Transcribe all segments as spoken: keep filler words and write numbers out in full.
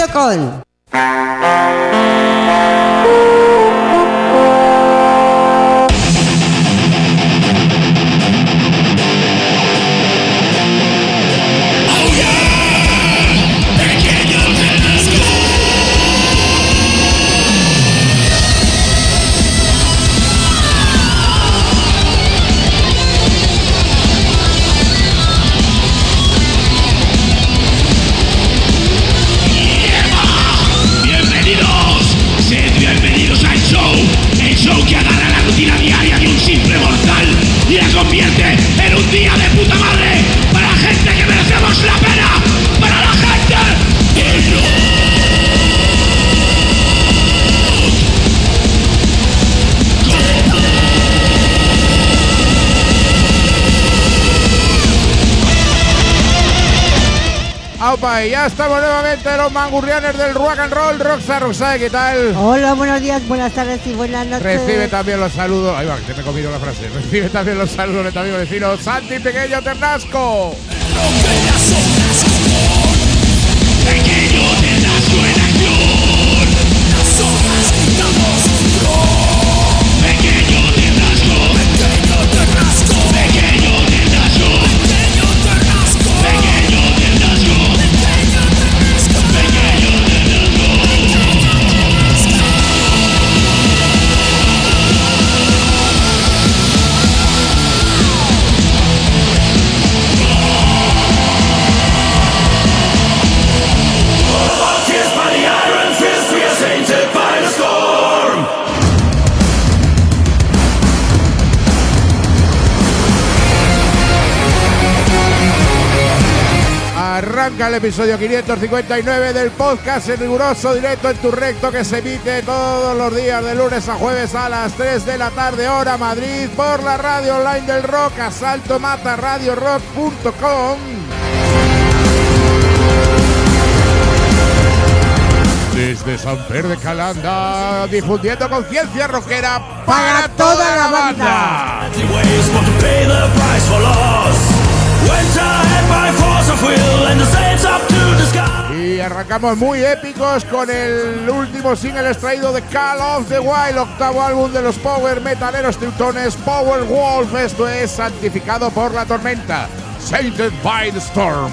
punto com. Y ya estamos nuevamente los mangurrianes del rock and roll. Roxa, Roxa, ¿qué tal? Hola, buenos días, buenas tardes y buenas noches. Recibe también los saludos. Ahí va, que te me he comido la frase. Recibe también los saludos de tu amigo vecino Santi Pequeño Ternasco. Pequeño Ternasco en acción. Las hojas quitamos un Pequeño Ternasco. Pequeño Ternasco. Pequeño Ternasco. Pequeño Ternasco. Pequeño Ternasco. Arranca el episodio quinientos cincuenta y nueve del podcast en riguroso directo en tu recto, que se emite todos los días de lunes a jueves a las tres de la tarde hora Madrid por la radio online del rock, Asalto Mata Radio Rock punto com. Desde San Pedro de Calanda, difundiendo conciencia rockera para, para toda la banda. Y arrancamos muy épicos con el último single extraído de Call of the Wild, octavo álbum de los power metaleros teutones Power Wolf. Esto es Santificado por la Tormenta, Sainted by the Storm.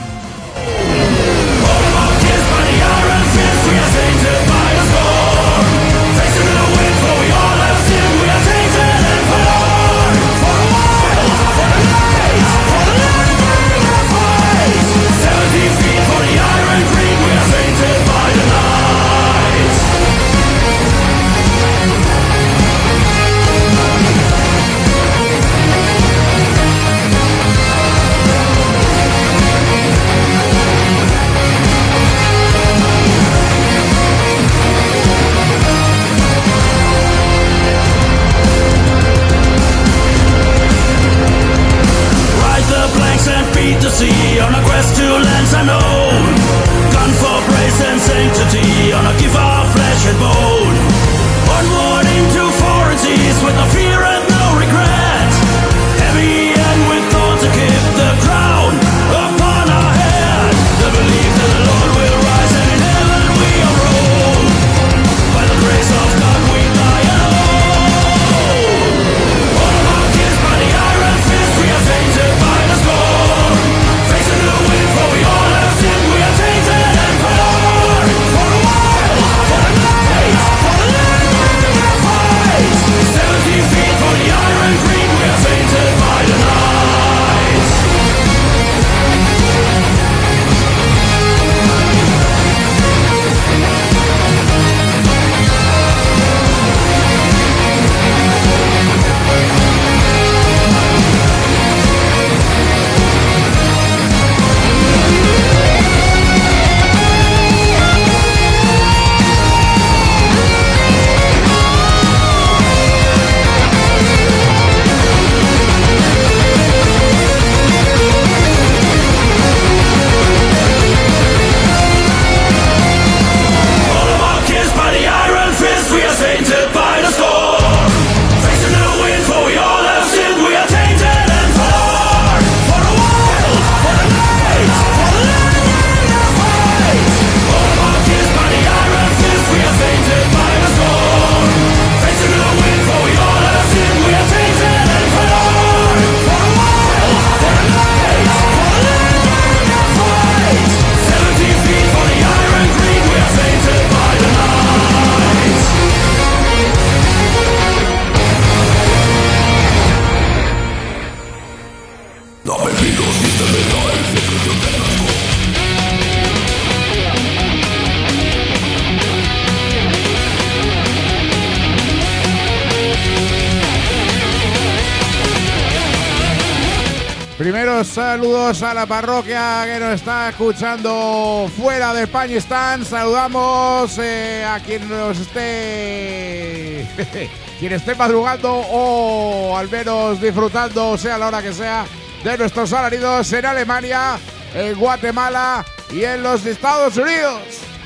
Primeros saludos a la parroquia que nos está escuchando fuera de Españistán. Saludamos eh, a quien nos esté quien esté madrugando o al menos disfrutando, sea la hora que sea, de nuestros alaridos en Alemania, en Guatemala y en los Estados Unidos.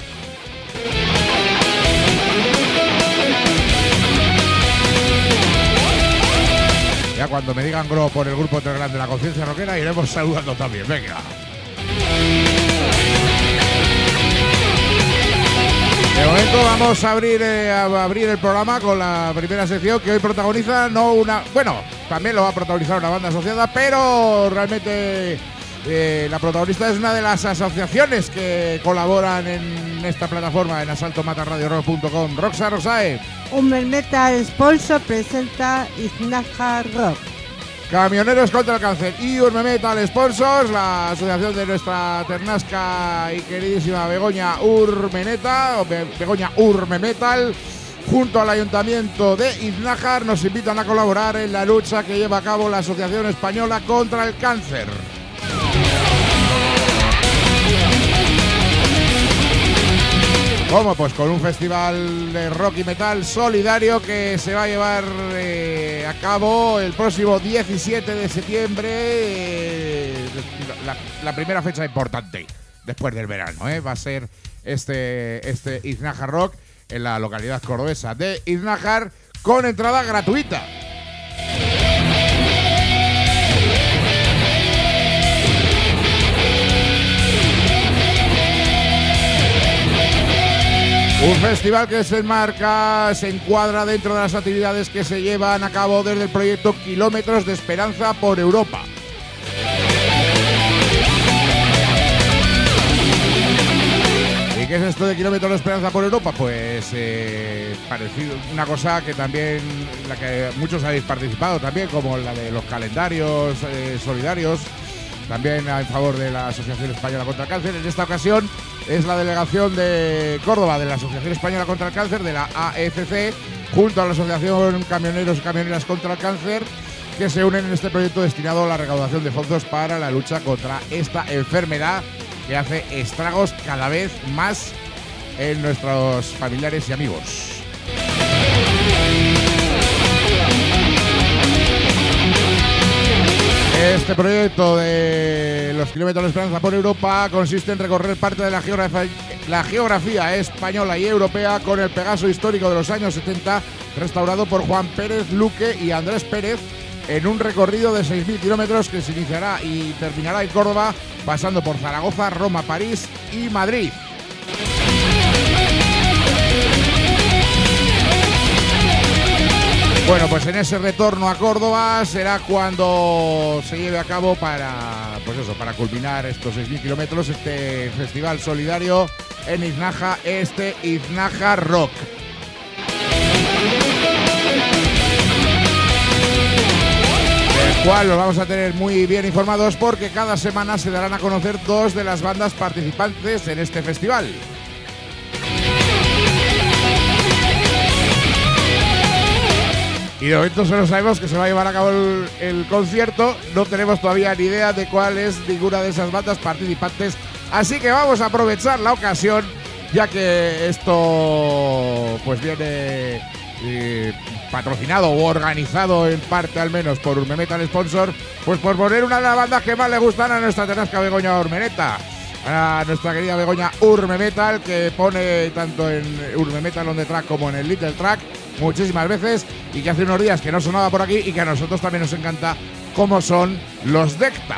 Ya cuando me digan Gro por el grupo Telegram de la Conciencia Rockera, iremos saludando también. Venga. De momento vamos a abrir, eh, a abrir el programa con la primera sección que hoy protagoniza, no una... Bueno, también lo va a protagonizar una banda asociada, pero realmente eh, la protagonista es una de las asociaciones que colaboran en esta plataforma, en asalto mata radio rock punto com. Roxa Rosae. Urme Metal Sponsor presenta Iznaja Rock. Camioneros contra el Cáncer y Urme Metal Sponsors, la asociación de nuestra ternasca y queridísima Begoña Urmeneta, o Be- Begoña Urme Metal, junto al Ayuntamiento de Iznájar, nos invitan a colaborar en la lucha que lleva a cabo la Asociación Española contra el Cáncer. ¿Cómo? Pues con un festival de rock y metal solidario que se va a llevar eh, a cabo el próximo diecisiete de septiembre, eh, la, la primera fecha importante después del verano, ¿eh? Va a ser este, este Iznájar Rock en la localidad cordobesa de Iznájar con entrada gratuita. Un festival que se enmarca, se encuadra dentro de las actividades que se llevan a cabo desde el proyecto Kilómetros de Esperanza por Europa. ¿Y qué es esto de Kilómetros de Esperanza por Europa? Pues eh, parecido, una cosa que también, la que muchos habéis participado también, como la de los calendarios eh, solidarios, también en favor de la Asociación Española contra el Cáncer. En esta ocasión es la delegación de Córdoba de la Asociación Española contra el Cáncer, de la A E C C, junto a la Asociación Camioneros y Camioneras contra el Cáncer, que se unen en este proyecto destinado a la recaudación de fondos para la lucha contra esta enfermedad que hace estragos cada vez más en nuestros familiares y amigos. Este proyecto de los Kilómetros de Esperanza por Europa consiste en recorrer parte de la geografía, la geografía española y europea con el Pegaso histórico de los años setenta, restaurado por Juan Pérez Luque y Andrés Pérez, en un recorrido de seis mil kilómetros que se iniciará y terminará en Córdoba, pasando por Zaragoza, Roma, París y Madrid. Bueno, pues en ese retorno a Córdoba será cuando se lleve a cabo para, pues eso, para culminar estos seis mil kilómetros, este festival solidario en Iznájar, este Iznájar Rock. Del cual los vamos a tener muy bien informados porque cada semana se darán a conocer dos de las bandas participantes en este festival. Y de momento solo sabemos que se va a llevar a cabo el, el concierto. No tenemos todavía ni idea de cuál es ninguna de esas bandas participantes. Así que vamos a aprovechar la ocasión, ya que esto pues viene eh, patrocinado o organizado en parte al menos por Urme Metal Sponsor, pues por poner una de las bandas que más le gustan a nuestra ternasca Begoña Urmeneta, a nuestra querida Begoña Urme Metal, que pone tanto en Urme Metal on the Track como en el Little Track muchísimas veces, y que hace unos días que no sonaba por aquí y que a nosotros también nos encanta, como son los Decta.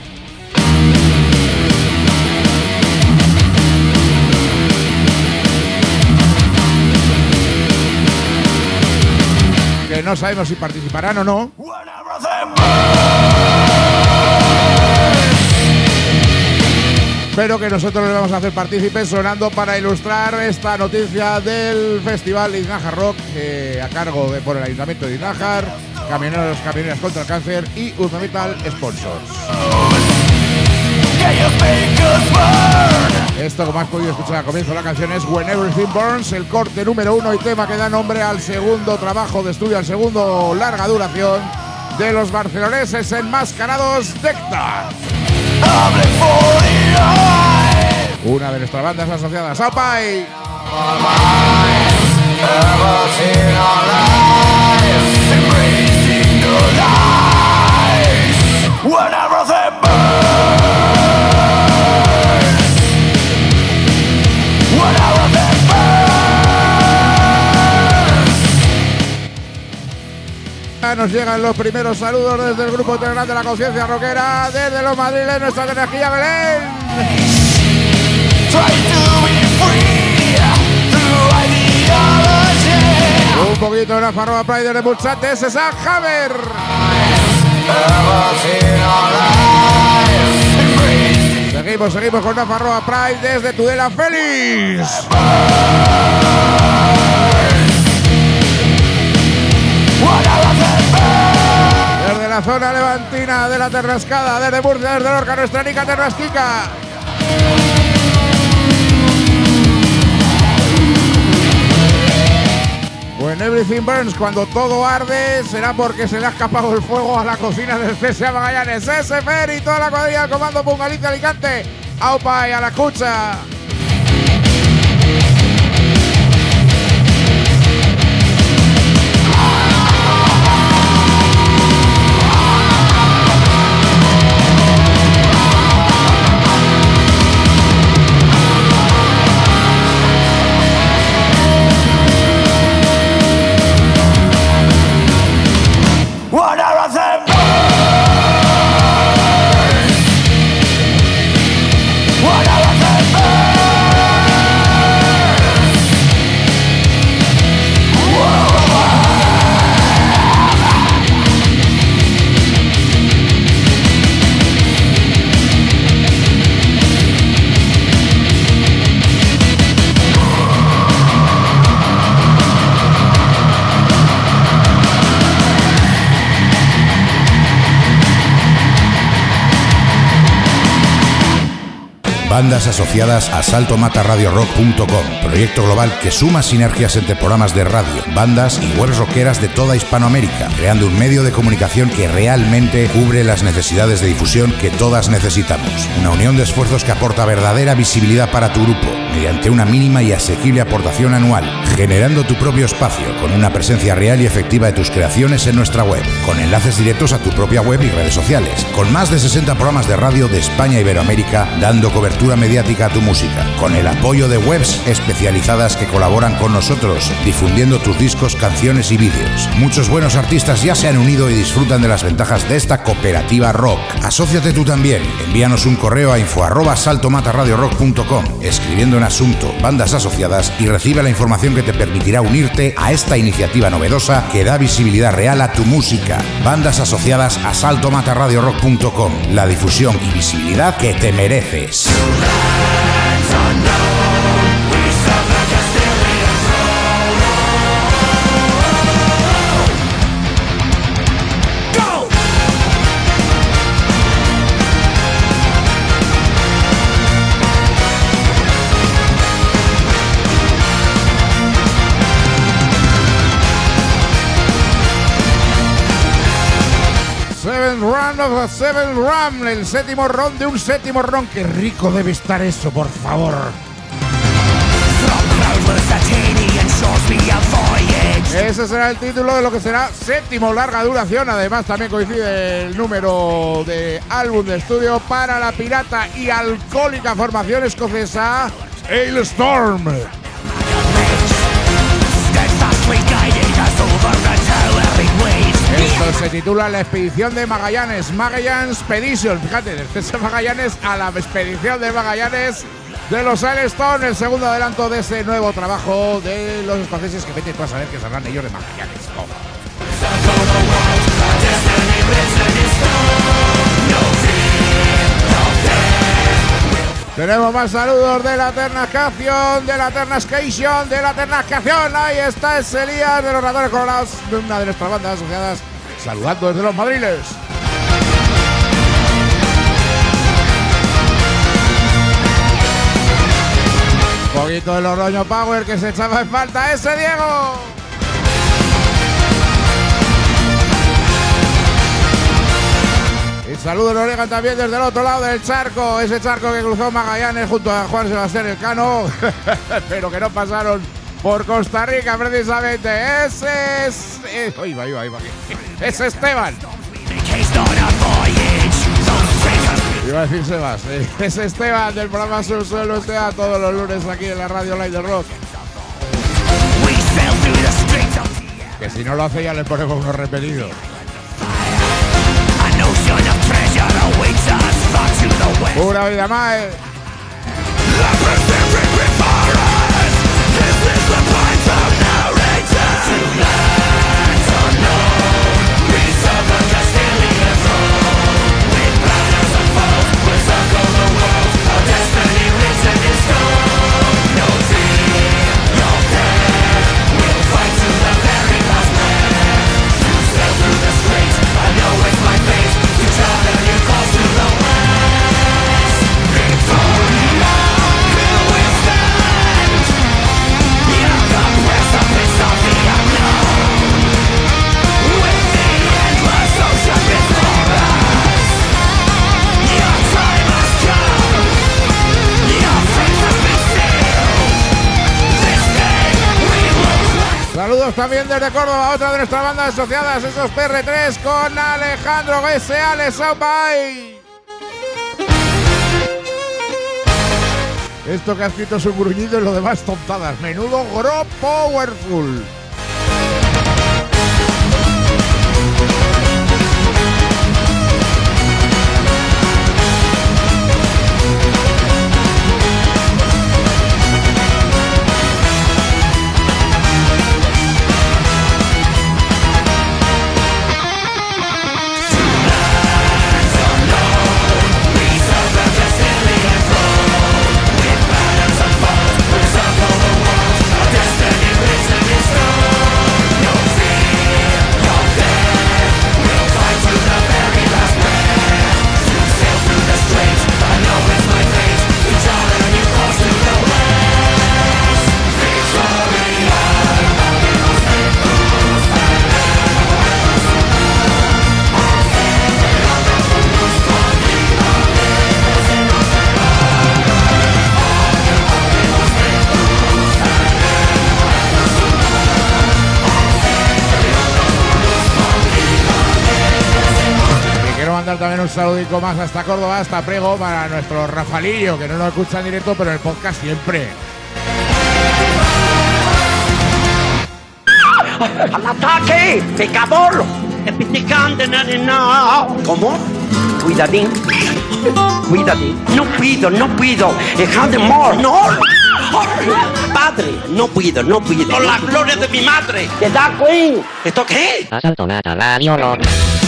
Que no sabemos si participarán o no, pero que nosotros les vamos a hacer partícipes sonando para ilustrar esta noticia del Festival Iznájar Rock, eh, a cargo de por el Ayuntamiento de Iznájar, Camioneros, Camioneras contra el Cáncer y Uzma Metal Sponsors. Esto, como has podido escuchar al comienzo de la canción, es When Everything Burns, el corte número uno y tema que da nombre al segundo trabajo de estudio, al segundo larga duración de los barceloneses enmascarados Decta. Una de nuestras bandas asociadas, Aupai. Nos llegan los primeros saludos desde el grupo integral de la conciencia rockera, desde los madriles, nuestra energía Belén. Un poquito de la Farroa Pride de Mulsantes, ese es a Hammer. Seguimos, seguimos con la Farroa Pride desde Tudela, Félix. Desde la zona levantina de la Terrascada, desde Murcia, desde Lorca, nuestra Nica Terrasquica. When Everything Burns, cuando todo arde, será porque se le ha escapado el fuego a la cocina del C S A Magallanes. Ese Fer y toda la cuadrilla del comando Pungalicia Alicante. Aupa y a la escucha. Bandas asociadas a salto mata radio rock punto com, proyecto global que suma sinergias entre programas de radio, bandas y webs rockeras de toda Hispanoamérica, creando un medio de comunicación que realmente cubre las necesidades de difusión que todas necesitamos. Una unión de esfuerzos que aporta verdadera visibilidad para tu grupo, mediante una mínima y asequible aportación anual, generando tu propio espacio con una presencia real y efectiva de tus creaciones en nuestra web, con enlaces directos a tu propia web y redes sociales, con más de sesenta programas de radio de España e Iberoamérica dando cobertura mediática a tu música, con el apoyo de webs especializadas que colaboran con nosotros, difundiendo tus discos, canciones y vídeos. Muchos buenos artistas ya se han unido y disfrutan de las ventajas de esta cooperativa rock. Asóciate tú también. Envíanos un correo a info arroba salto mata radio rock punto com, escribiendo en asunto bandas asociadas, y recibe la información que te permitirá unirte a esta iniciativa novedosa que da visibilidad real a tu música. Bandas asociadas a salto mata radio rock punto com, la difusión y visibilidad que te mereces. Round of a seventh round, el séptimo round de un séptimo round. Qué rico debe estar eso, por favor. Ese será el título de lo que será séptimo larga duración. Además también coincide el número de álbum de estudio para la pirata y alcohólica formación escocesa Hailstorm. Esto se titula La Expedición de Magallanes, Magallanes Expedition. Fíjate, del C S A Magallanes a la Expedición de Magallanes de los Hailstorm, el segundo adelanto de ese nuevo trabajo de los escoceses, que vete tú a saber que saldrán ellos de Magallanes. Oh. Tenemos más saludos de la Ternascación, de la Ternascation, de la Ternascación. Ahí está ese Elías de los Ratones Colorados, de una de nuestras bandas asociadas. saludando desde los Madriles. Un poquito de Logroño Power que se echaba en falta ese Diego. Y saludos lo llegan también desde el otro lado del charco, ese charco que cruzó Magallanes junto a Juan Sebastián Elcano, pero que no pasaron por Costa Rica precisamente. Ese es... Eh, ahí va, ahí va, ahí va. Es Esteban. Iba a decir Sebas, eh, es Esteban del programa Subsuelo Esteban todos los lunes aquí en la Radio Live del Rock. Que si no lo hace ya le ponemos unos repetidos. Pura vida más. Eh. Saludos también desde Córdoba, otra de nuestras bandas asociadas, esos P R tres con Alejandro S. Ale Soundbite. Esto que ha escrito es un gruñido y lo demás tontadas. Menudo gro powerful. También un saludico más hasta Córdoba, hasta Prego, para nuestro Rafalillo, que no nos escucha en directo, pero en el podcast siempre. ¡Al ataque! ¡Pecador! ¿Cómo? Cuidadín. Cuidadín. No puedo, no puedo. Dejad more. No. Padre, no puedo, no puedo. Por la gloria de mi madre. ¿Qué da, Queen? ¿Esto qué? Asalto Mata Radio Rock.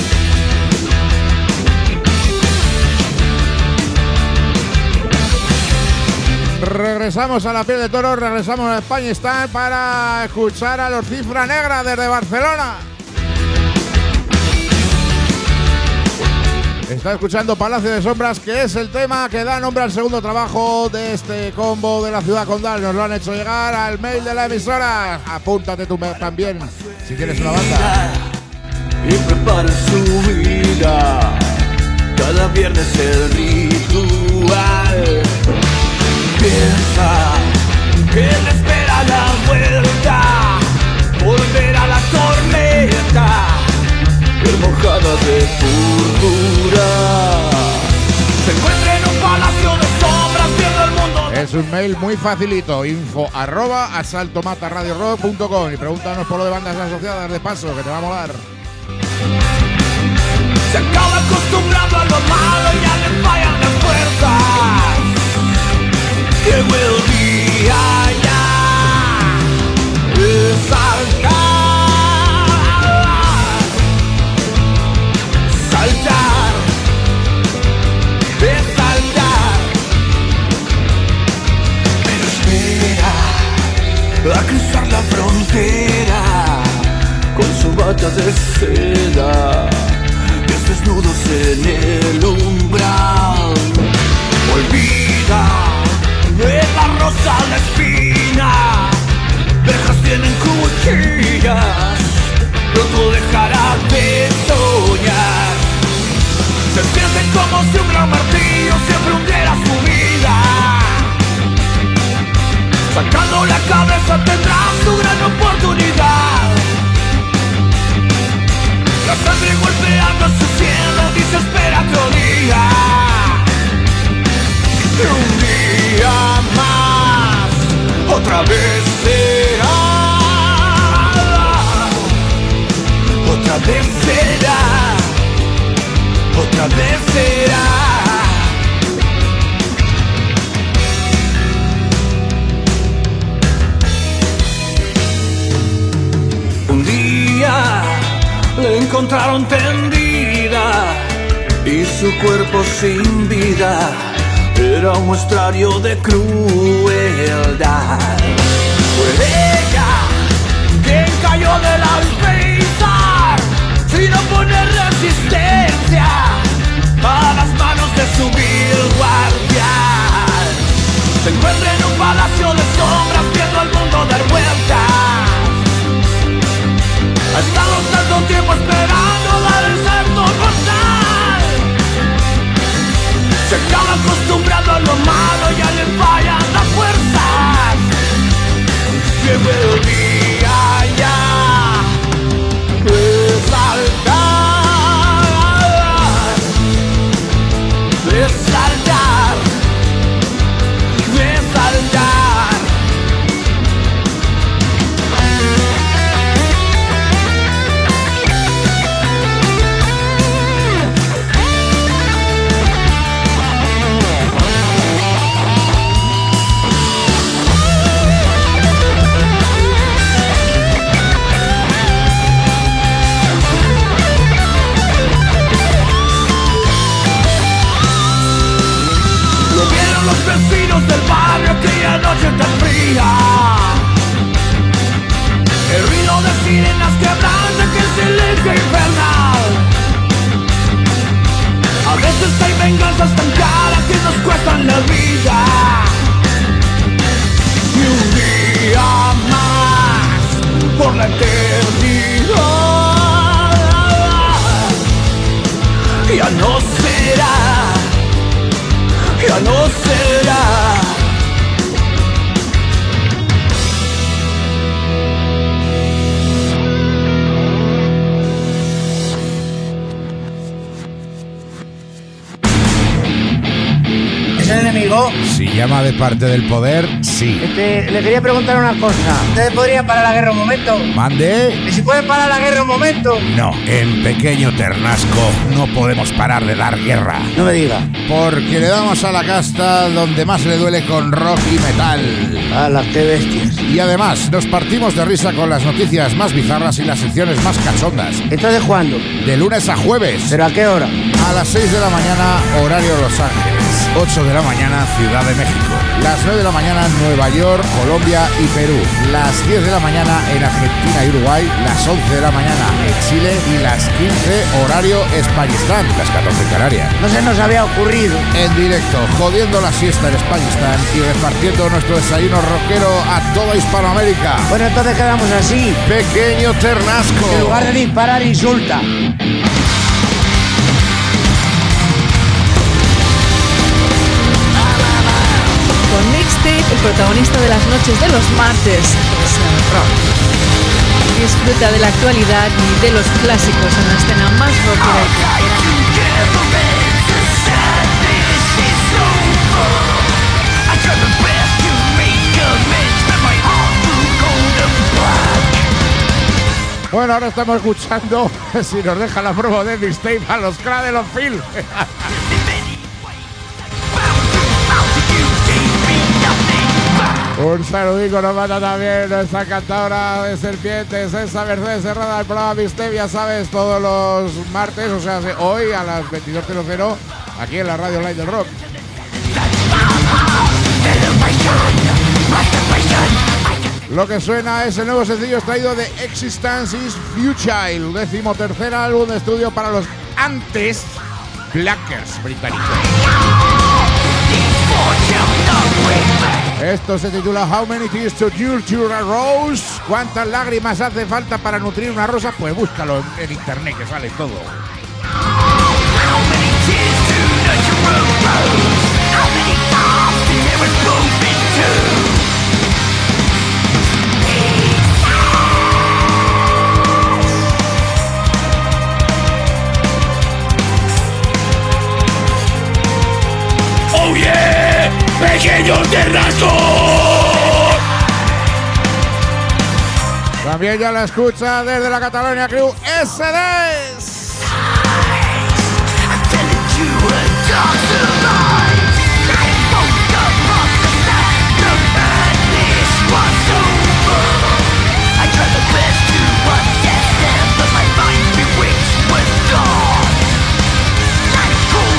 Regresamos a la piel de toro, regresamos a España Star para escuchar a los Cifra Negra desde Barcelona. Está escuchando Palacio de Sombras, que es el tema que da nombre al segundo trabajo de este combo de la ciudad condal. Nos lo han hecho llegar al mail de la emisora. Apúntate tú también si tienes una banda. Y prepara su vida, cada viernes el ritual. Piensa que le espera la vuelta, volver a la tormenta, mojada de púrpura. Se encuentra en un palacio de sombras, viendo el mundo. Es un mail muy facilito, info arroba asaltomataradiorock punto com, y pregúntanos por lo de bandas asociadas de paso, que te va a molar. Se acaba acostumbrando a lo malo y ya le fallan las fuerzas. Que will be allá, saltar, saltar, de saltar. Pero espera a cruzar la frontera con su bata de seda. su cuerpo sin vida era un muestrario de crueldad. Fue ella quien cayó del alféizar sin oponer resistencia a las manos de su vil guardián. Se encuentra en un palacio de sombras viendo al mundo dar vueltas. Ha estado tanto tiempo esperando dar el salto mortal. Se acaba acostumbrando a lo malo y a le fallan las fuerzas. Llegó el día ya de saltar, de saltar, de saltar. Los vecinos del barrio aquella noche tan fría. El ruido de sirenas quebranta aquel silencio infernal. A veces hay venganzas tan caras que nos cuestan la vida. Y un día más por la eternidad ya no será, ya no será. ¿Es el enemigo? Si llama de parte del poder, sí. Este, le quería preguntar una cosa. ¿Ustedes podrían parar la guerra un momento? ¿Mande? ¿Y si pueden parar la guerra un momento? No, en Pequeño Ternasco no podemos parar de dar guerra. No me diga. Porque le damos a la casta donde más le duele con rock y metal. ¡Hala, qué bestias! Y además, nos partimos de risa con las noticias más bizarras y las secciones más cachondas. ¿Entonces cuándo? De lunes a jueves. ¿Pero a qué hora? A las seis de la mañana, horario Los Ángeles. ocho de la mañana, Ciudad de México. Las nueve de la mañana, Nueva York, Colombia y Perú. Las diez de la mañana en Argentina y Uruguay. Las once de la mañana en Chile. Y las quince, horario Españistán. Las catorce en Canarias. No se nos había ocurrido. En directo, jodiendo la siesta en Españistán y repartiendo nuestro desayuno rockero a toda Hispanoamérica. Bueno, entonces quedamos así. Pequeño Ternasco. En lugar de disparar, insulta. Con Mixtape, el protagonista de las noches de los martes es el rock. Disfruta de la actualidad y de los clásicos en la escena más rockera y contemporánea. Bueno, ahora estamos escuchando, si nos deja la promo de Mixtape, a los Cradle of Filth. Un saludito nos manda también nuestra cantadora de serpientes, esa Mercedes Serrada del programa Mixtape, ya sabes, todos los martes, o sea, hoy a las veintidós cero cero, aquí en la radio online del rock. Lo que suena es el nuevo sencillo extraído de Existence is Futile, décimo tercer álbum de estudio para los antes Blackers británicos. Esto se titula How Many Tears to Nurture a Rose. ¿Cuántas lágrimas hace falta para nutrir una rosa? Pues búscalo en, en internet que sale todo. How many tears to nurture a rose? How many times to tear a rose in two? ¡Oh yeah! ¡Pequeño Ternasco! También ya la escucha desde la Catalonia Crew S D. Cool.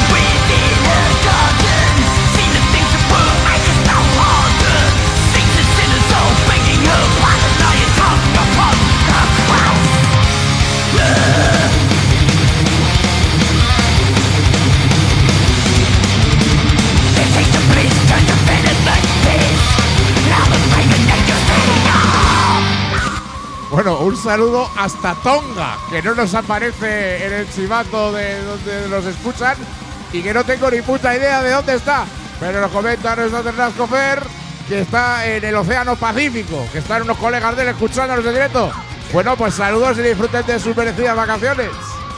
un saludo hasta Tonga, que no nos aparece en el chivato de donde nos escuchan y que no tengo ni puta idea de dónde está. Pero nos comenta nuestro Ternasco Fer que está en el Océano Pacífico, que están unos colegas de él escuchándonos en directo. Bueno, pues saludos y disfruten de sus merecidas vacaciones.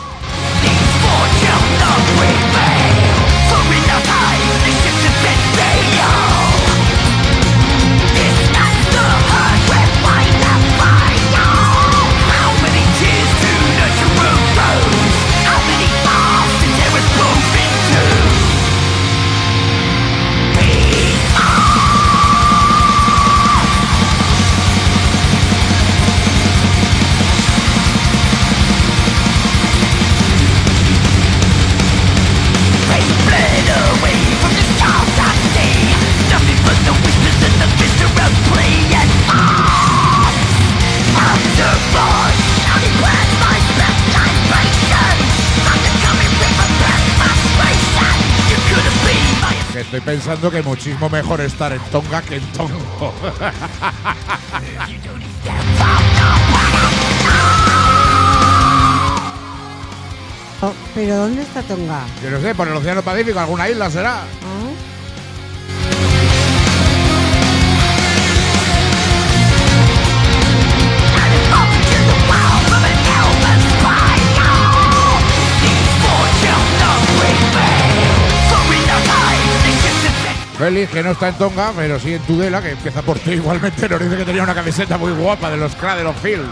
Estoy pensando que muchísimo mejor estar en Tonga que en Tongo. Oh, ¿pero dónde está Tonga? Yo no sé, por el Océano Pacífico, alguna isla será. ¿Ah? Félix, que no está en Tonga, pero sí en Tudela, que empieza por ti igualmente. Nos dice que tenía una camiseta muy guapa de los Cradle of Filth.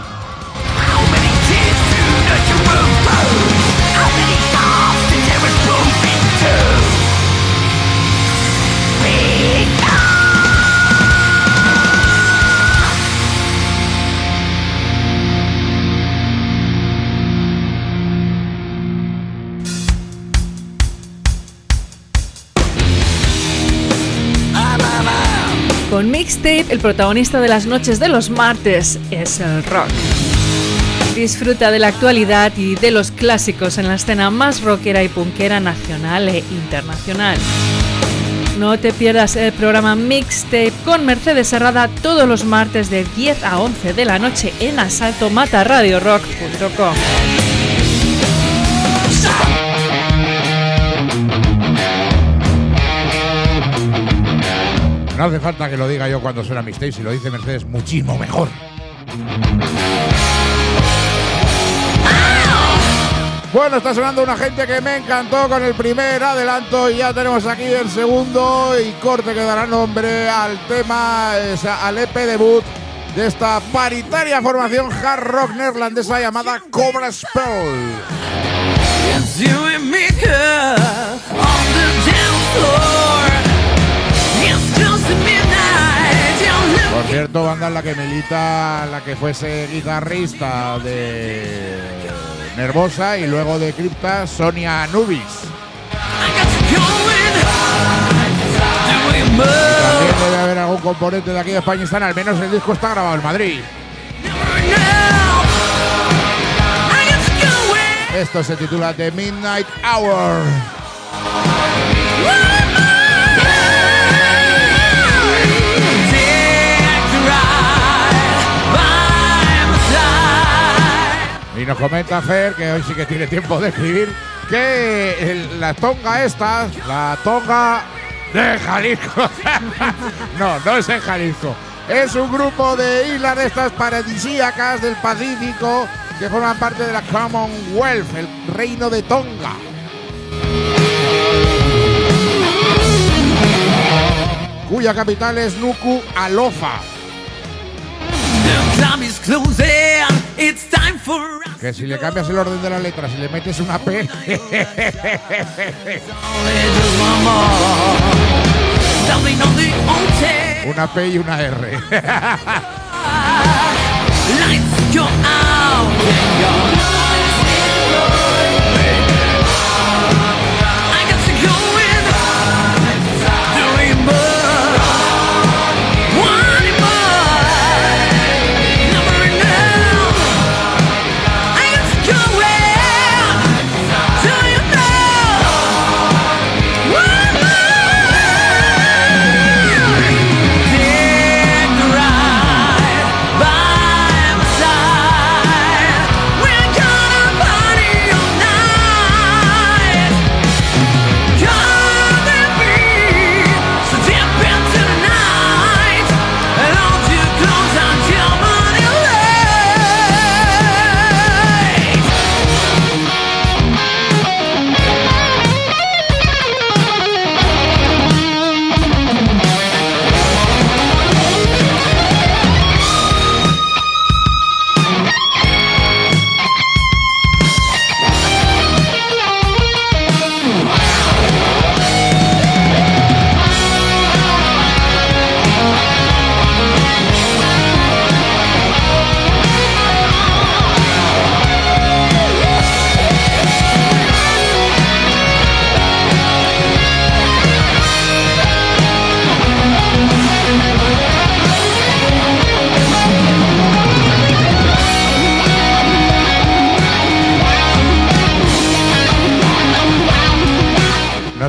Con Mixtape, el protagonista de las noches de los martes es el rock. Disfruta de la actualidad y de los clásicos en la escena más rockera y punkera nacional e internacional. No te pierdas el programa Mixtape con Mercedes Serrada todos los martes de diez a once de la noche en asalto mata radio rock punto com. No hace falta que lo diga yo cuando suena Mixtape, si lo dice Mercedes muchísimo mejor. Bueno, está sonando una gente que me encantó con el primer adelanto y ya tenemos aquí el segundo y corte que dará nombre al tema, o sea, al E P debut de esta paritaria formación hard rock neerlandesa llamada Cobra Spell. Por cierto, banda en la que milita la que fuese guitarrista de Nervosa y luego de Crypta, Sonia Anubis. Y también debe haber algún componente de aquí de España, al menos el disco está grabado en Madrid. Esto se titula The Midnight Hour. Y nos comenta Fer, que hoy sí que tiene tiempo de escribir, que el, la tonga esta, la tonga de Jalisco, no, no es en Jalisco, es un grupo de islas de estas paradisíacas del Pacífico que forman parte de la Commonwealth, el reino de Tonga. Cuya capital es Nuku Alofa. Que si le cambias el orden de la letra, si le metes una P, una P y una R.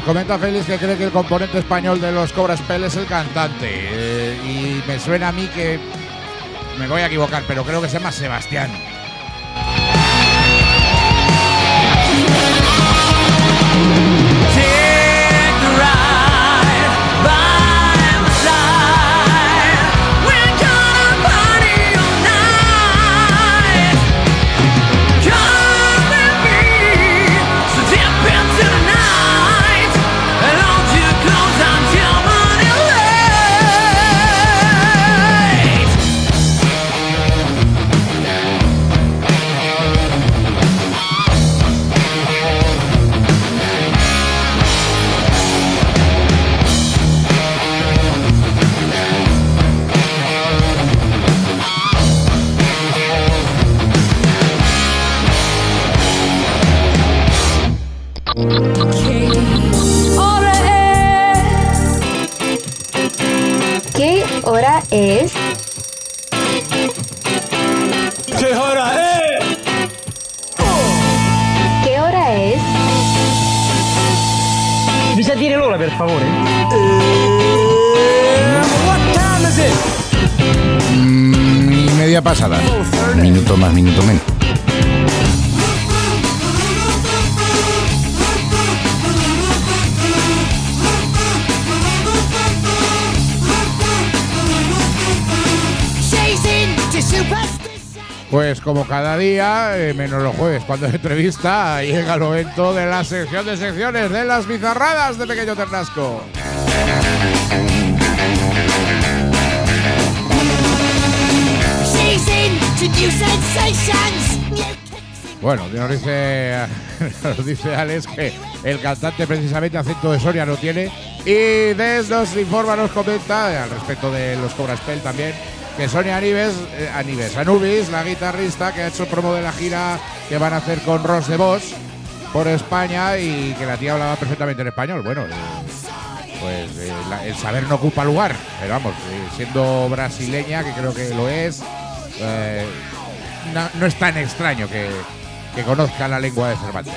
comenta Félix que cree que el componente español de los Cobra Spell es el cantante. Eh, y me suena a mí que me voy a equivocar, pero creo que se llama Sebastián. ¿Qué hora es? ¿Qué hora es? ¿Qué hora es? Mi sa dire l'ora, per favore? What time is it? Mm, y media pasada. Minuto más, minuto menos. Pues como cada día, eh, menos los jueves, cuando hay entrevista, llega el momento de la sección de secciones de las bizarradas de Pequeño Ternasco. Bueno, nos dice, nos dice Alex que el cantante precisamente acento de Sonia no tiene. Y Des nos informa, nos comenta, al respecto de los Cobra Spell también, que Sonia Anibes, eh, Anibes, Anubis, la guitarrista que ha hecho promo de la gira que van a hacer con Ross de Vos por España y que la tía hablaba perfectamente en español. Bueno, eh, pues eh, la, el saber no ocupa lugar, pero vamos, eh, siendo brasileña, que creo que lo es, eh, no, no es tan extraño que, que conozca la lengua de Cervantes.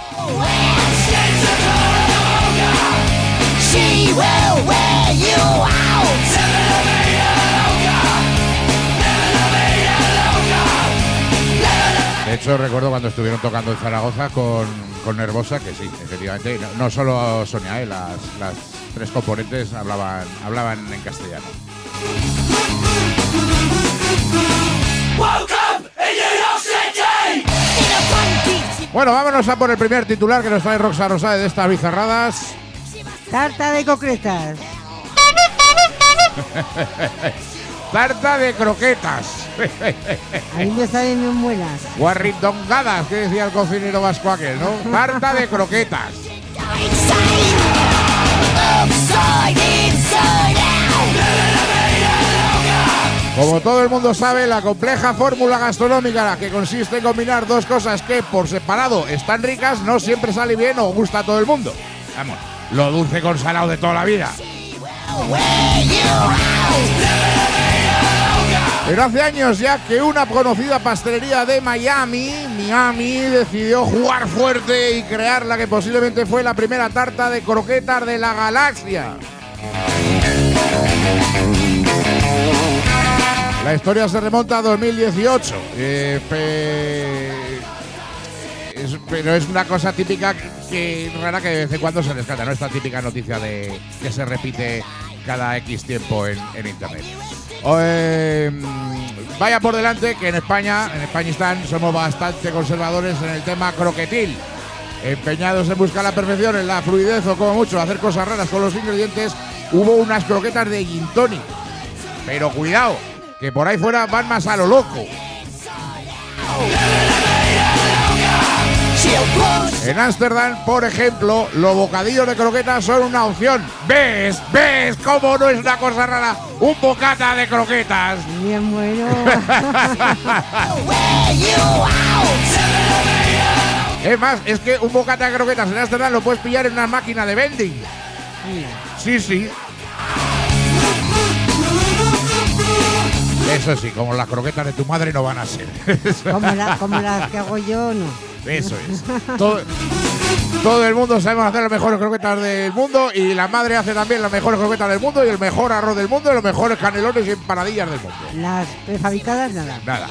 She will wear you out. De hecho, recuerdo cuando estuvieron tocando en Zaragoza con, con Nervosa, que sí, efectivamente, no, no solo Sonia, eh, las, las tres componentes hablaban, hablaban en castellano. Bueno, vámonos a por el primer titular que nos trae Roxa Rosade de estas bizarradas. Tarta de concretas. Tarta de croquetas. A mí me salen muy buenas. Guarrindongadas, que decía el cocinero vasco aquel, ¿no? Tarta de croquetas. Como todo el mundo sabe, la compleja fórmula gastronómica que consiste en combinar dos cosas que por separado están ricas no siempre sale bien o gusta a todo el mundo. Vamos, lo dulce con salado de toda la vida. Pero hace años ya que una conocida pastelería de Miami, Miami, decidió jugar fuerte y crear la que posiblemente fue la primera tarta de croquetas de la galaxia. La historia se remonta a dos mil dieciocho, eh, pe... es, pero es una cosa típica que rara que de vez en cuando se rescata, no esta típica noticia de que se repite cada X tiempo en, en internet. O, eh, vaya por delante que en España, en Españistán, somos bastante conservadores en el tema croquetil, empeñados en buscar la perfección, en la fluidez o como mucho hacer cosas raras con los ingredientes. Hubo unas croquetas de gin tonic, pero cuidado, que por ahí fuera van más a lo loco. En Ámsterdam, por ejemplo, los bocadillos de croquetas son una opción. ¿Ves? ¿Ves cómo no es una cosa rara? Un bocata de croquetas. Bien bueno. Es más, es que un bocata de croquetas en Ámsterdam lo puedes pillar en una máquina de vending. Sí, sí. Eso sí, como las croquetas de tu madre no van a ser. Como, la, como las que hago yo, no. Eso es. Todo, Todo el mundo sabemos hacer las mejores croquetas del mundo y la madre hace también las mejores croquetas del mundo y el mejor arroz del mundo y los mejores canelones y empanadillas del mundo. Las prefabricadas, nada. Nada.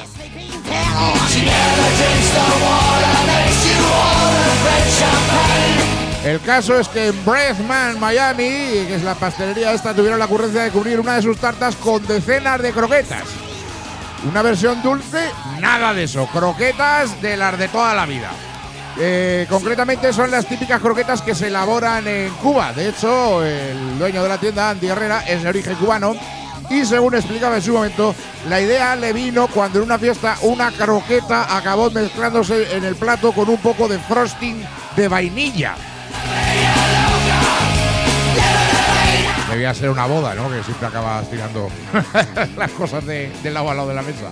El caso es que en Breathman, Miami, que es la pastelería esta, tuvieron la ocurrencia de cubrir una de sus tartas con decenas de croquetas. Una versión dulce, nada de eso. Croquetas de las de toda la vida. Eh, concretamente son las típicas croquetas que se elaboran en Cuba. De hecho, el dueño de la tienda, Andy Herrera, es de origen cubano. Y según explicaba en su momento, la idea le vino cuando en una fiesta una croqueta acabó mezclándose en el plato con un poco de frosting de vainilla. Debía ser una boda, ¿no? Que siempre acabas tirando las cosas de, del lado al lado de la mesa.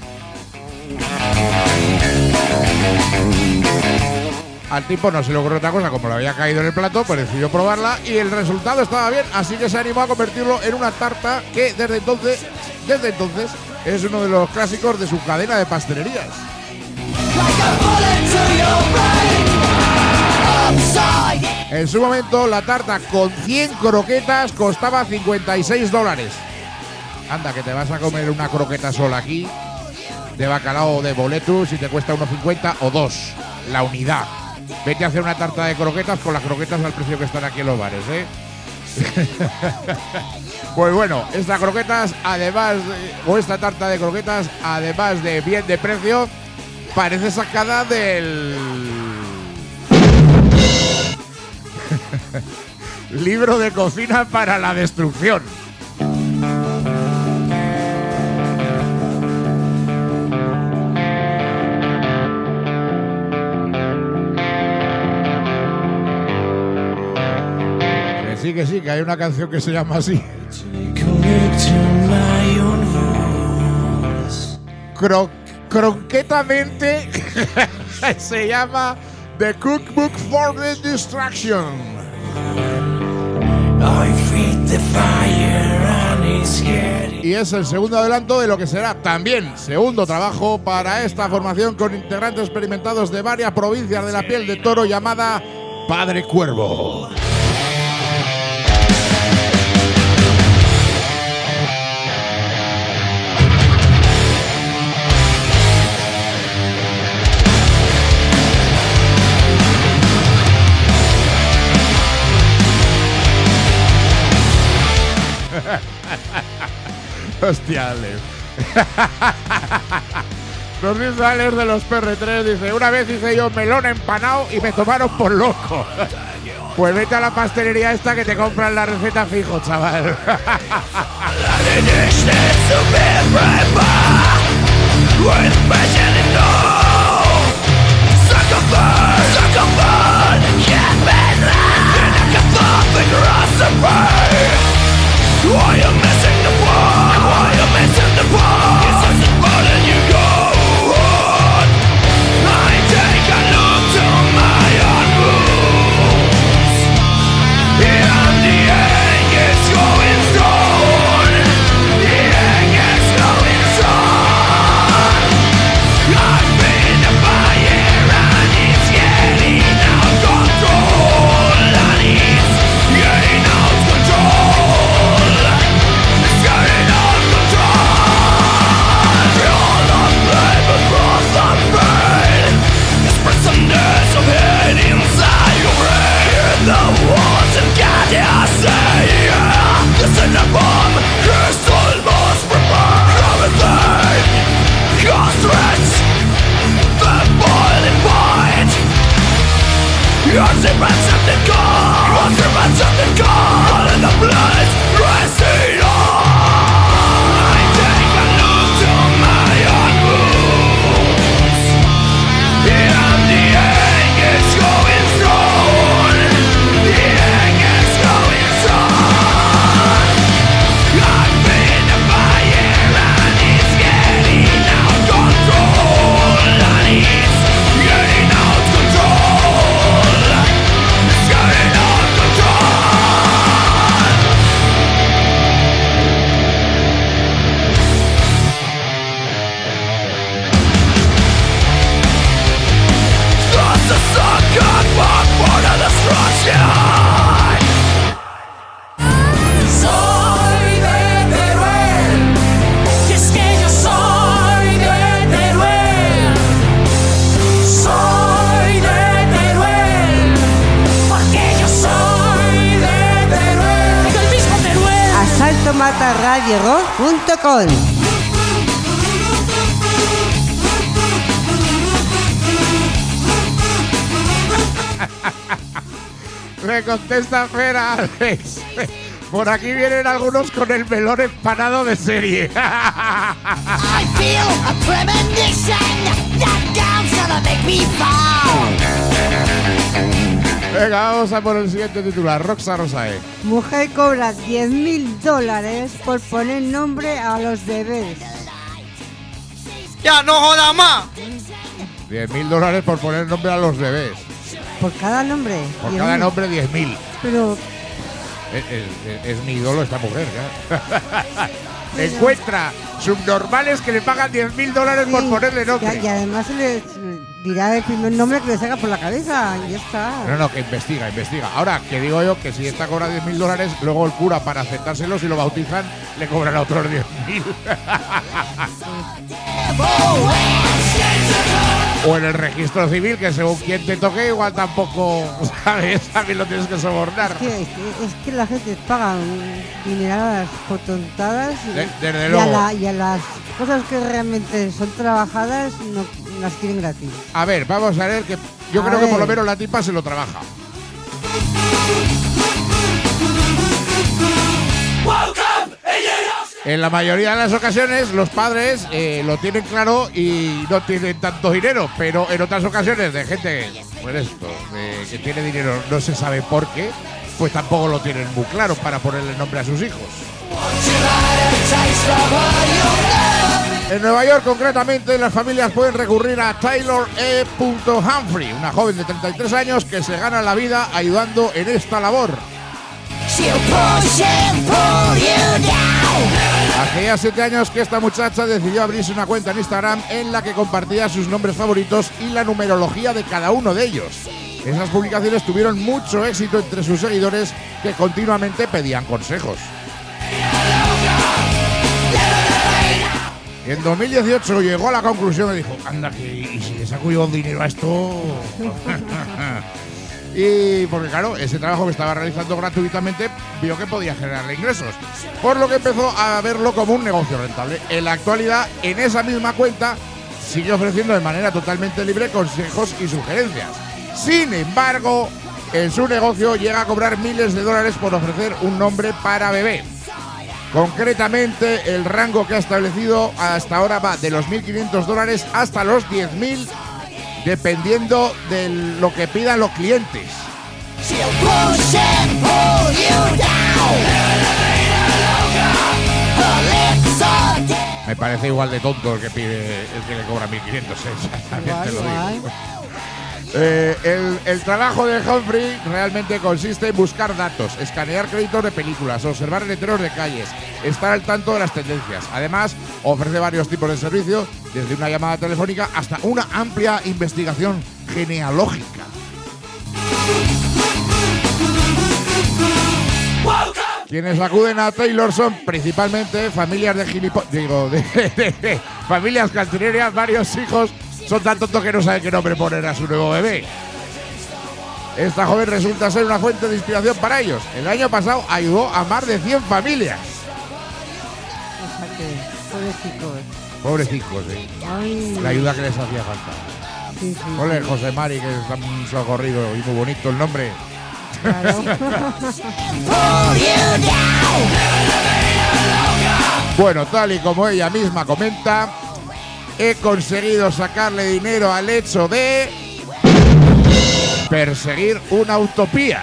Al tipo no se le ocurrió otra cosa, como le había caído en el plato, pues decidió probarla y el resultado estaba bien, así que se animó a convertirlo en una tarta que desde entonces, desde entonces es uno de los clásicos de su cadena de pastelerías. En su momento, la tarta con cien croquetas costaba cincuenta y seis dólares. Anda, que te vas a comer una croqueta sola aquí, de bacalao o de boletus, y te cuesta uno cincuenta o dos la unidad. Vete a hacer una tarta de croquetas con las croquetas al precio que están aquí en los bares, ¿eh? Pues bueno, estas croquetas, además, de, o esta tarta de croquetas, además de bien de precio, parece sacada del libro de cocina para la destrucción. Que sí, que sí, que hay una canción que se llama así. Cro croquetamente se llama The Cookbook for the Distraction. Y es el segundo adelanto de lo que será también segundo trabajo para esta formación con integrantes experimentados de varias provincias de la piel de toro llamada Padre Cuervo. Hostia, Alex. Nos dice Alex de los P R tres, dice: una vez hice yo melón empanado y me tomaron por loco. Pues vete a la pastelería esta que te compran la receta fijo, chaval. Why you missing the point? Why you missing the point? It's such a fun and you go on. I take a look to my own moves. And the egg is going strong. The egg is going strong. I've been a fire and it's getting out of control. And it's getting out of control. The walls of God, I say, yeah. Listen to bomb, crystal must prepare everything. Cause threats, the boiling point. Your servants of the God, your servants of the God, and the blood rising on. I take a look to my own moves. And the egg is going strong. Getting out of control. mata radio rock punto com. Me contesta Fera Alex. Por aquí vienen algunos con el melón empanado de serie. I feel a premonition that girl's gonna make me fall. Venga, vamos a por el siguiente titular. Roxa Rosae. Mujer cobra diez mil dólares por poner nombre a los bebés. ¡Ya no jodas más! diez mil dólares por poner nombre a los bebés. Por cada nombre. Por cada nombre diez mil. Pero... Es, es, es mi ídolo esta mujer, ¿ya? Encuentra subnormales que le pagan diez mil dólares por ponerle nombre. Y, y además se le dirá el primer nombre que le salga por la cabeza y ya está. No, no, que investiga, investiga. Ahora, que digo yo que si esta cobra diez mil dólares, luego el cura para aceptárselo, si lo bautizan, le cobran a otros diez mil. O en el registro civil, que según quien te toque, igual tampoco, ¿sabes? También lo tienes que sobornar. Es que, es que, es que la gente paga dineradas por tontadas y, De, desde y, luego. a la, y a las cosas que realmente son trabajadas no las quieren gratis. A ver, vamos a ver que yo A creo ver. que por lo menos la tipa se lo trabaja. En la mayoría de las ocasiones los padres eh, lo tienen claro y no tienen tanto dinero, pero en otras ocasiones de gente pues esto, de que tiene dinero no se sabe por qué, pues tampoco lo tienen muy claro para ponerle nombre a sus hijos. En Nueva York, concretamente, las familias pueden recurrir a Taylor E. Humphrey, una joven de treinta y tres años que se gana la vida ayudando en esta labor. Hace ya siete años que esta muchacha decidió abrirse una cuenta en Instagram en la que compartía sus nombres favoritos y la numerología de cada uno de ellos. Esas publicaciones tuvieron mucho éxito entre sus seguidores que continuamente pedían consejos. En dos mil dieciocho llegó a la conclusión y dijo, anda, que y si le saco yo dinero a esto... Y porque claro, ese trabajo que estaba realizando gratuitamente vio que podía generarle ingresos, por lo que empezó a verlo como un negocio rentable. En la actualidad, en esa misma cuenta, sigue ofreciendo de manera totalmente libre consejos y sugerencias. Sin embargo, en su negocio llega a cobrar miles de dólares por ofrecer un nombre para bebé. Concretamente, el rango que ha establecido hasta ahora va de los mil quinientos dólares hasta los diez mil, dependiendo de lo que pidan los clientes. Me parece igual de tonto el que pide el que le cobra mil quinientos, también te lo digo. Eh, el, el trabajo de Humphrey realmente consiste en buscar datos, escanear créditos de películas, observar letreros de calles, estar al tanto de las tendencias. Además, ofrece varios tipos de servicios, desde una llamada telefónica hasta una amplia investigación genealógica. Quienes acuden a Taylor son principalmente familias de gilipollas, digo, de, de, de familias cantineras, varios hijos. Son tan tontos que no saben qué nombre poner a su nuevo bebé. Esta joven resulta ser una fuente de inspiración para ellos. El año pasado ayudó a más de cien familias. Pobrecicos. Pobrecicos, sí. Ay. La ayuda que les hacía falta. Sí, sí, Ole, sí. José Mari, que es tan socorrido y muy bonito el nombre. Claro. Bueno, tal y como ella misma comenta, he conseguido sacarle dinero al hecho de perseguir una utopía.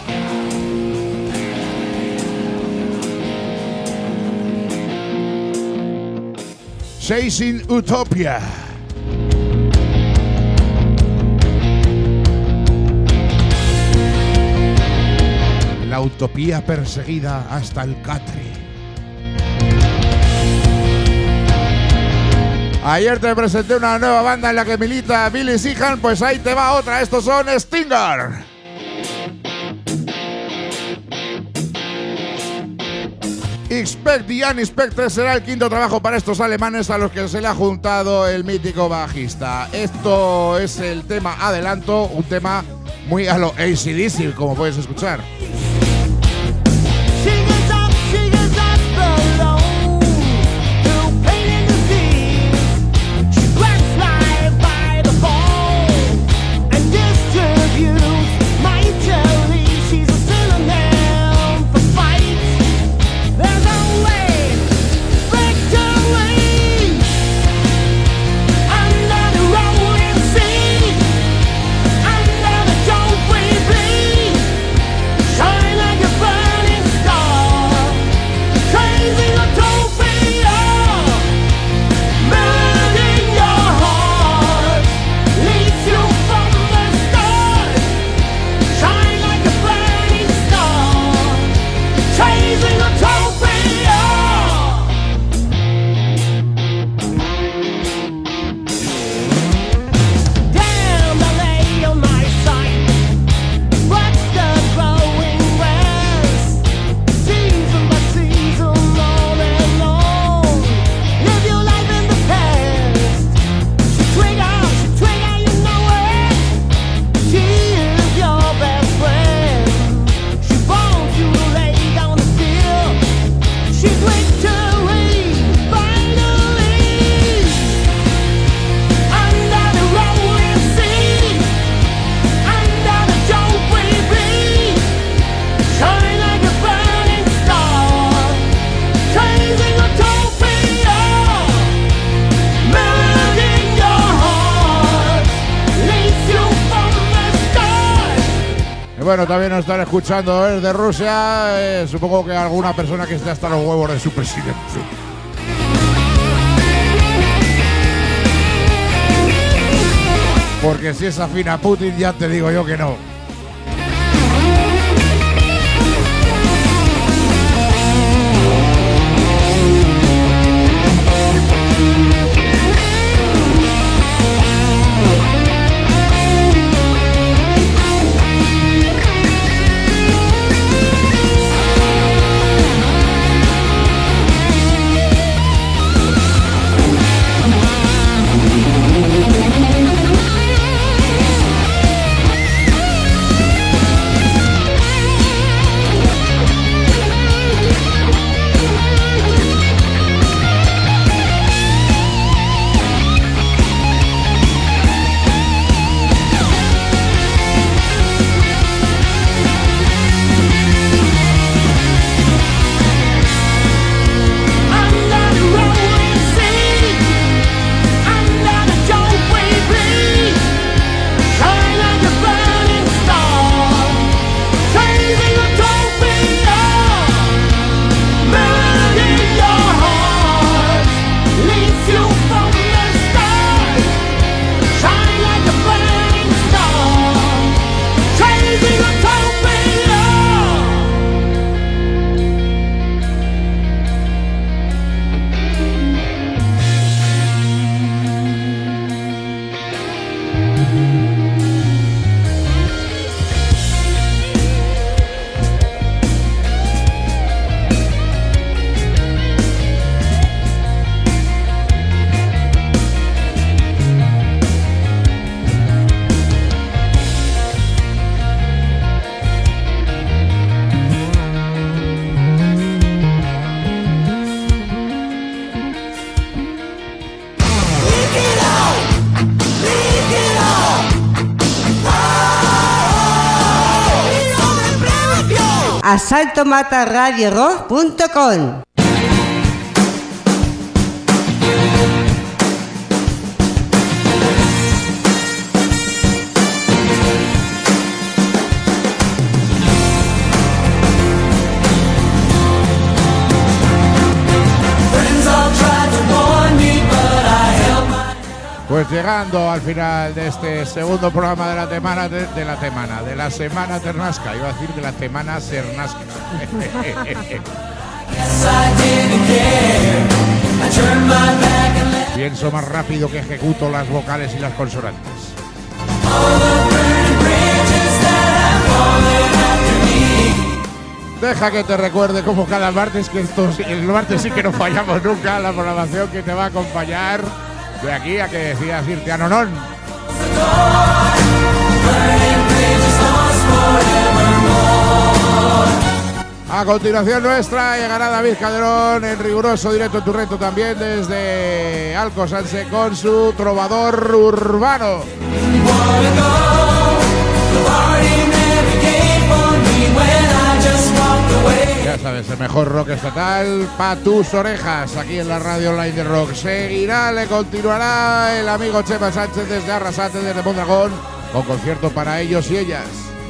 Chasing Utopia. La utopía perseguida hasta el catre. Ayer te presenté una nueva banda en la que milita Billy Sheehan, pues ahí te va otra. Estos son Stinger. Expect the Unexpected será el quinto trabajo para estos alemanes a los que se le ha juntado el mítico bajista. Esto es el tema adelanto, un tema muy a lo A C D C, como puedes escuchar. She gets up, she gets up, bueno, también nos están escuchando desde Rusia. Eh, supongo que alguna persona que esté hasta los huevos de su presidente. Porque si es afín a Putin, ya te digo yo que no. asalto mata radio rock punto com. Pues llegando al final de este segundo programa de la semana de, de la semana de la semana Ternasca, iba a decir de la semana Sernasca. Pienso más rápido que ejecuto las vocales y las consonantes. Deja que te recuerde como cada martes que estos, el martes sí que no fallamos nunca, la programación que te va a acompañar de aquí a que decías irte a Nonón. A continuación nuestra llegará David Calderón en riguroso directo en tu reto también desde Alco Sanse con su trovador urbano. Ya sabes, el mejor rock estatal pa' tus orejas aquí en la radio online de rock. Seguirá, le continuará el amigo Chema Sánchez desde Arrasate, desde Mondragón, con concierto para ellos y ellas.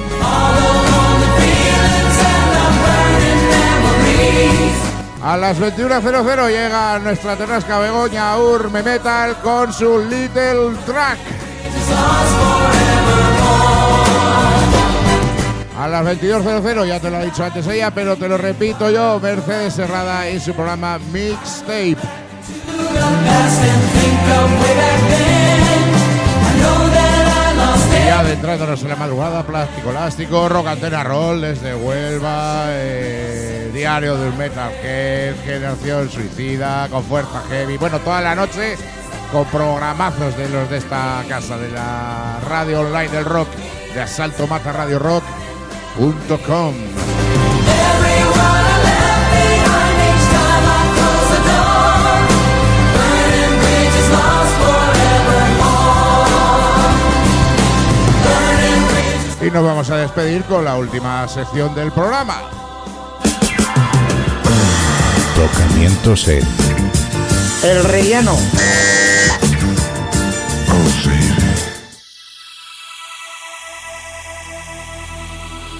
A las veintiuna cero cero llega nuestra Ternasca Begoña Urme Metal con su Little Track. A las veintidós cero cero, ya te lo ha dicho antes ella, pero te lo repito yo, Mercedes Serrada y su programa Mixtape. Y ya adentrándonos en la madrugada, Plástico Elástico, Rock Antena Roll desde Huelva, eh, Diario de un Metalhead, Generación Suicida, con Fuerza Heavy. Bueno, toda la noche con programazos de los de esta casa, de la radio online del rock, de Asalto Mata Radio Rock punto com. Y nos vamos a despedir con la última sección del programa. Tocamientos en El Rellano. Oh, sí.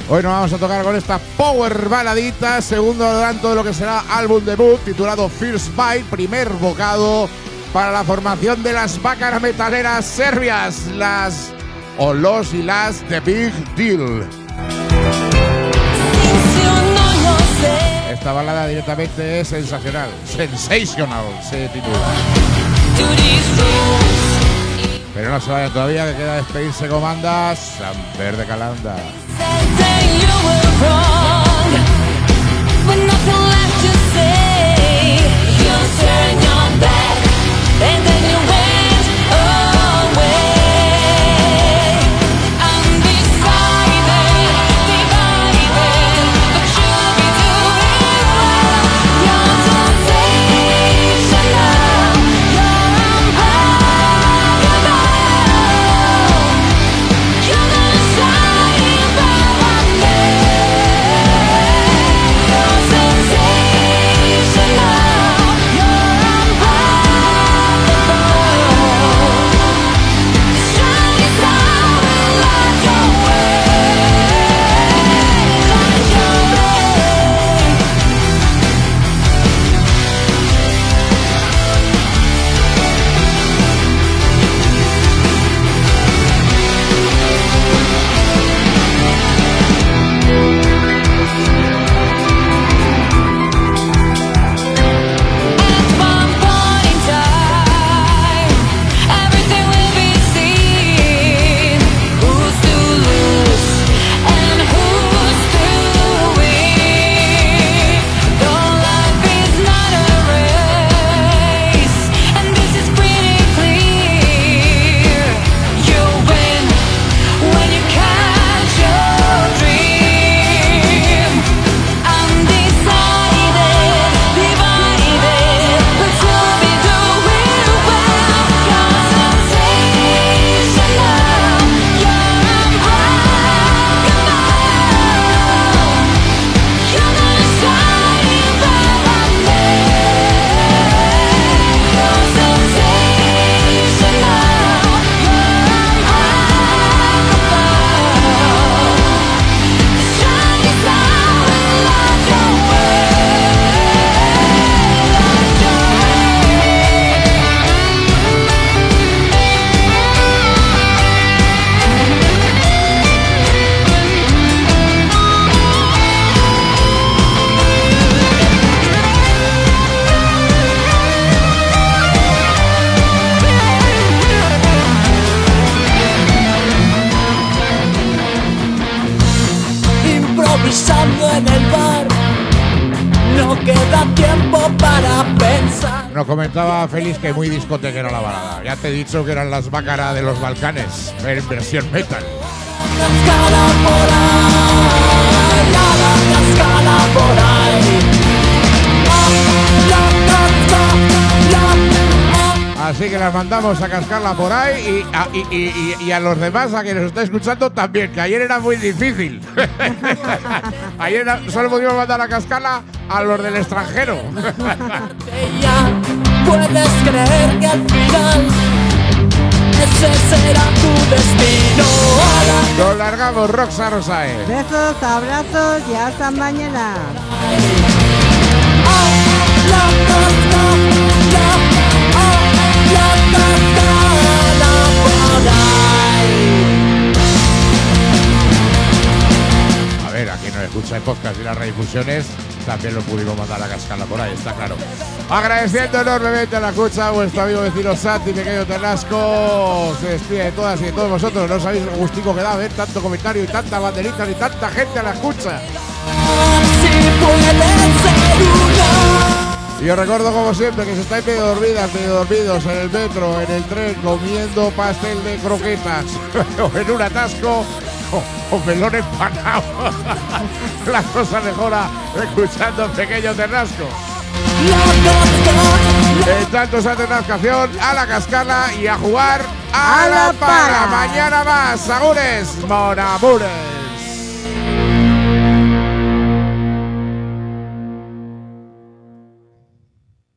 Hoy nos vamos a tocar con esta power baladita, segundo adelanto de lo que será álbum debut titulado First Bite, primer bocado para la formación de las Bácara metaleras serbias, las o los y las The Big Deal. Esta balada directamente es sensacional, sensational se titula. Pero no se vayan todavía, que queda despedirse con bandas Samper de Calanda. Nos comentaba Félix que muy discotequera la balada. Ya te he dicho que eran las Bácara de los Balcanes, en versión metal. Así que las mandamos a cascarla por ahí y a, y, y, y, y a los demás, a que nos está escuchando también, que ayer era muy difícil. Ayer era, solo podíamos mandar a cascarla a los del extranjero. Puedes creer que al final ese será tu destino. Nos largamos, Roxa Rosae. Besos, abrazos y hasta mañana. A ver, aquí nos escucha el podcast y las redifusiones, también lo pudimos mandar a cascarla por ahí, está claro. Agradeciendo enormemente a la escucha a vuestro amigo vecino Santi, pequeño Ternasco. Se despide de todas y de todos vosotros. No sabéis el gustico que da ver tanto comentario y tantas banderitas y tanta gente a la escucha. Y os recuerdo, como siempre, que si estáis medio dormidas, medio dormidos en el metro, en el tren, comiendo pastel de croquetas o en un atasco o, o melón empanado, la cosa mejora escuchando Pequeño Ternasco. En tanto esa ternascación, a la cascarla y a jugar a, a la para. para. Mañana más, sagures, monamures.